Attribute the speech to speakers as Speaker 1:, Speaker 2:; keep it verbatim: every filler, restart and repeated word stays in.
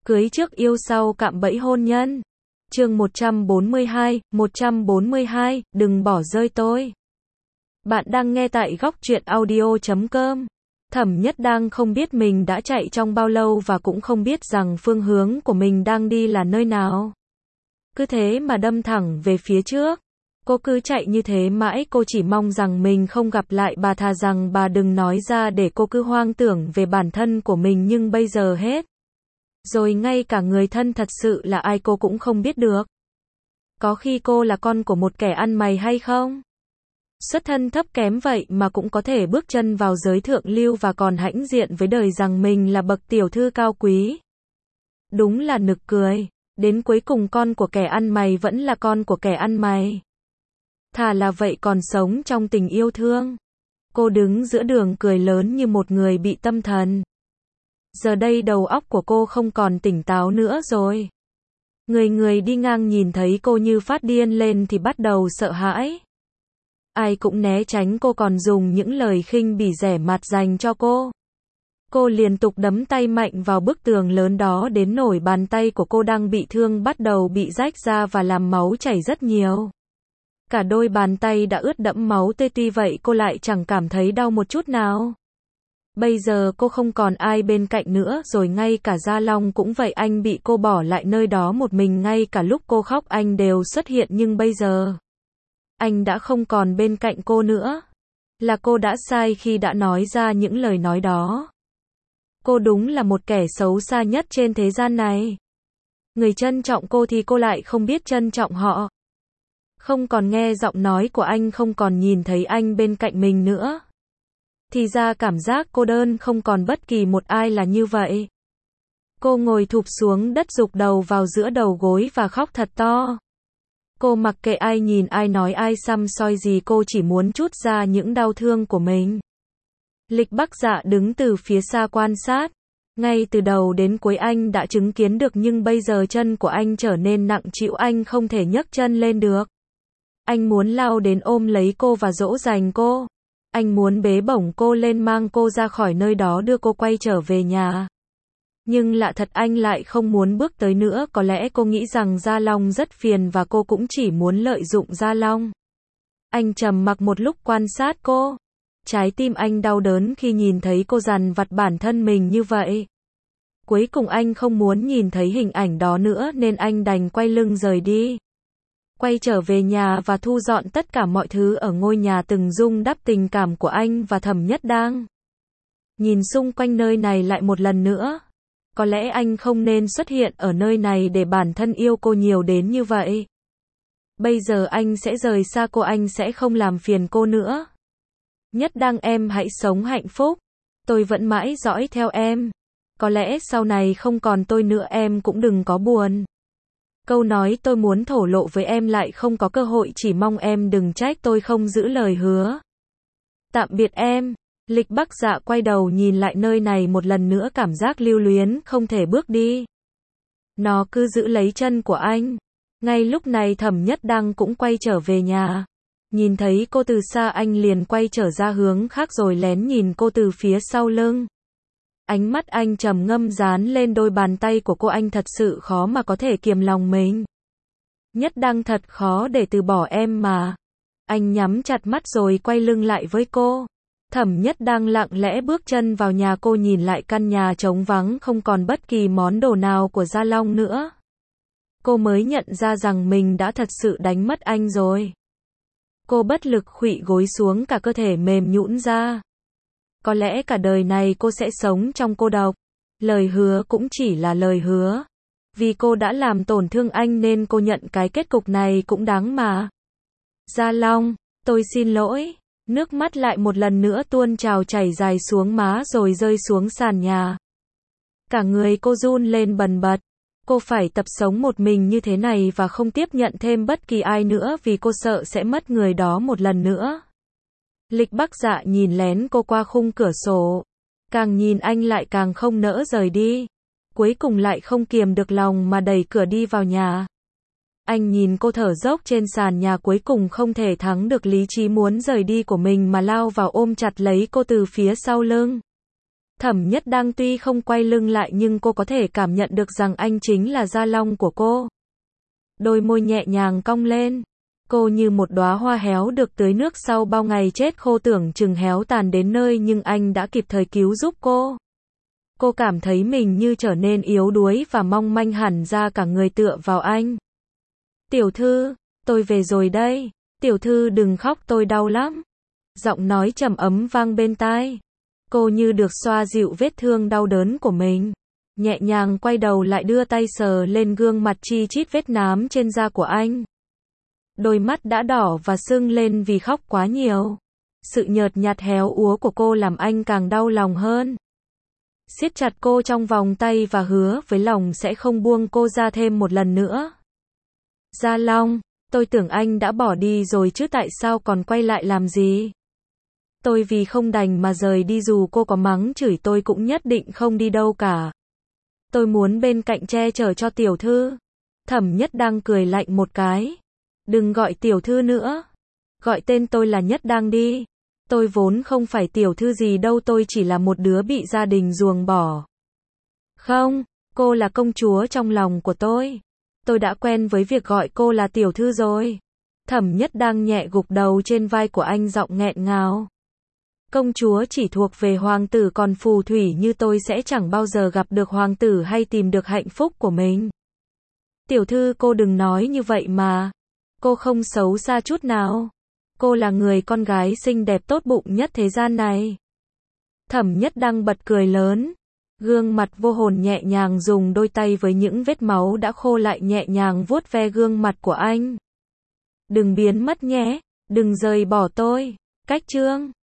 Speaker 1: Cưới trước yêu sau cạm bẫy hôn nhân. Chương một trăm bốn mươi hai, một trăm bốn mươi hai, đừng bỏ rơi tôi. Bạn đang nghe tại góc truyện audio chấm com. Thẩm Nhất đang không biết mình đã chạy trong bao lâu và cũng không biết rằng phương hướng của mình đang đi là nơi nào. Cứ thế mà đâm thẳng về phía trước. Cô cứ chạy như thế mãi, cô chỉ mong rằng mình không gặp lại bà, thà rằng bà đừng nói ra để cô cứ hoang tưởng về bản thân của mình, nhưng bây giờ hết rồi, ngay cả người thân thật sự là ai cô cũng không biết được. Có khi cô là con của một kẻ ăn mày hay không? Xuất thân thấp kém vậy mà cũng có thể bước chân vào giới thượng lưu và còn hãnh diện với đời rằng mình là bậc tiểu thư cao quý. Đúng là nực cười. Đến cuối cùng con của kẻ ăn mày vẫn là con của kẻ ăn mày. Thà là vậy còn sống trong tình yêu thương. Cô đứng giữa đường cười lớn như một người bị tâm thần. Giờ đây đầu óc của cô không còn tỉnh táo nữa rồi. Người người đi ngang nhìn thấy cô như phát điên lên thì bắt đầu sợ hãi. Ai cũng né tránh cô, còn dùng những lời khinh bỉ rẻ mạt dành cho cô. Cô liên tục đấm tay mạnh vào bức tường lớn đó đến nỗi bàn tay của cô đang bị thương bắt đầu bị rách ra và làm máu chảy rất nhiều. Cả đôi bàn tay đã ướt đẫm máu tươi, tuy vậy cô lại chẳng cảm thấy đau một chút nào. Bây giờ cô không còn ai bên cạnh nữa rồi, ngay cả Gia Long cũng vậy, anh bị cô bỏ lại nơi đó một mình, ngay cả lúc cô khóc anh đều xuất hiện, nhưng bây giờ anh đã không còn bên cạnh cô nữa. Là cô đã sai khi đã nói ra những lời nói đó. Cô đúng là một kẻ xấu xa nhất trên thế gian này. Người trân trọng cô thì cô lại không biết trân trọng họ. Không còn nghe giọng nói của anh, không còn nhìn thấy anh bên cạnh mình nữa. Thì ra cảm giác cô đơn không còn bất kỳ một ai là như vậy. Cô ngồi thụp xuống đất, gục đầu vào giữa đầu gối và khóc thật to. Cô mặc kệ ai nhìn, ai nói, ai săm soi gì, cô chỉ muốn trút ra những đau thương của mình. Lịch Bắc Dạ đứng từ phía xa quan sát. Ngay từ đầu đến cuối anh đã chứng kiến được, nhưng bây giờ chân của anh trở nên nặng trĩu, anh không thể nhấc chân lên được. Anh muốn lao đến ôm lấy cô và dỗ dành cô. Anh muốn bế bổng cô lên, mang cô ra khỏi nơi đó, đưa cô quay trở về nhà. Nhưng lạ thật, anh lại không muốn bước tới nữa. Có lẽ cô nghĩ rằng Gia Long rất phiền và cô cũng chỉ muốn lợi dụng Gia Long. Anh trầm mặc một lúc quan sát cô. Trái tim anh đau đớn khi nhìn thấy cô dằn vặt bản thân mình như vậy. Cuối cùng anh không muốn nhìn thấy hình ảnh đó nữa nên anh đành quay lưng rời đi. Quay trở về nhà và thu dọn tất cả mọi thứ ở ngôi nhà từng rung đắp tình cảm của anh và Thẩm Nhất Đang. Nhìn xung quanh nơi này lại một lần nữa. Có lẽ anh không nên xuất hiện ở nơi này để bản thân yêu cô nhiều đến như vậy. Bây giờ anh sẽ rời xa cô, anh sẽ không làm phiền cô nữa. Nhất Đang, em hãy sống hạnh phúc. Tôi vẫn mãi dõi theo em. Có lẽ sau này không còn tôi nữa, em cũng đừng có buồn. Câu nói tôi muốn thổ lộ với em lại không có cơ hội, chỉ mong em đừng trách tôi không giữ lời hứa. Tạm biệt em. Lịch Bắc Dạ quay đầu nhìn lại nơi này một lần nữa, cảm giác lưu luyến không thể bước đi. Nó cứ giữ lấy chân của anh. Ngay lúc này Thẩm Nhất Đang cũng quay trở về nhà. Nhìn thấy cô từ xa, anh liền quay trở ra hướng khác rồi lén nhìn cô từ phía sau lưng. Ánh mắt anh trầm ngâm dán lên đôi bàn tay của cô, anh thật sự khó mà có thể kiềm lòng mình. Nhất Đang, thật khó để từ bỏ em mà. Anh nhắm chặt mắt rồi quay lưng lại với cô. Thẩm Nhất Đang lặng lẽ bước chân vào nhà, cô nhìn lại căn nhà trống vắng, không còn bất kỳ món đồ nào của Gia Long nữa. Cô mới nhận ra rằng mình đã thật sự đánh mất anh rồi. Cô bất lực khuỵu gối xuống, cả cơ thể mềm nhũn ra. Có lẽ cả đời này cô sẽ sống trong cô độc. Lời hứa cũng chỉ là lời hứa. Vì cô đã làm tổn thương anh nên cô nhận cái kết cục này cũng đáng mà. Gia Long, tôi xin lỗi. Nước mắt lại một lần nữa tuôn trào, chảy dài xuống má rồi rơi xuống sàn nhà. Cả người cô run lên bần bật. Cô phải tập sống một mình như thế này và không tiếp nhận thêm bất kỳ ai nữa vì cô sợ sẽ mất người đó một lần nữa. Lịch Bắc Dạ nhìn lén cô qua khung cửa sổ. Càng nhìn anh lại càng không nỡ rời đi. Cuối cùng lại không kiềm được lòng mà đẩy cửa đi vào nhà. Anh nhìn cô thở dốc trên sàn nhà, cuối cùng không thể thắng được lý trí muốn rời đi của mình mà lao vào ôm chặt lấy cô từ phía sau lưng. Thẩm Nhất Đăng tuy không quay lưng lại nhưng cô có thể cảm nhận được rằng anh chính là Gia Long của cô. Đôi môi nhẹ nhàng cong lên. Cô như một đóa hoa héo được tưới nước sau bao ngày chết khô tưởng chừng héo tàn đến nơi nhưng anh đã kịp thời cứu giúp cô. Cô cảm thấy mình như trở nên yếu đuối và mong manh hẳn ra cả người tựa vào anh. Tiểu thư, tôi về rồi đây. Tiểu thư đừng khóc tôi đau lắm. Giọng nói trầm ấm vang bên tai. Cô như được xoa dịu vết thương đau đớn của mình. Nhẹ nhàng quay đầu lại đưa tay sờ lên gương mặt chi chít vết nám trên da của anh. Đôi mắt đã đỏ và sưng lên vì khóc quá nhiều. Sự nhợt nhạt héo úa của cô làm anh càng đau lòng hơn. Siết chặt cô trong vòng tay và hứa với lòng sẽ không buông cô ra thêm một lần nữa. Gia Long, tôi tưởng anh đã bỏ đi rồi chứ tại sao còn quay lại làm gì? Tôi vì không đành mà rời đi dù cô có mắng chửi tôi cũng nhất định không đi đâu cả. Tôi muốn bên cạnh che chở cho tiểu thư. Thẩm Nhất Đăng cười lạnh một cái. Đừng gọi tiểu thư nữa. Gọi tên tôi là Nhất Đăng đi. Tôi vốn không phải tiểu thư gì đâu, tôi chỉ là một đứa bị gia đình ruồng bỏ. Không, cô là công chúa trong lòng của tôi. Tôi đã quen với việc gọi cô là tiểu thư rồi. Thẩm Nhất Đăng nhẹ gục đầu trên vai của anh giọng nghẹn ngào. Công chúa chỉ thuộc về hoàng tử, còn phù thủy như tôi sẽ chẳng bao giờ gặp được hoàng tử hay tìm được hạnh phúc của mình. Tiểu thư cô đừng nói như vậy mà. Cô không xấu xa chút nào. Cô là người con gái xinh đẹp tốt bụng nhất thế gian này. Thẩm Nhất Đăng bật cười lớn. Gương mặt vô hồn nhẹ nhàng dùng đôi tay với những vết máu đã khô lại nhẹ nhàng vuốt ve gương mặt của anh. Đừng biến mất nhé. Đừng rời bỏ tôi. Cách chương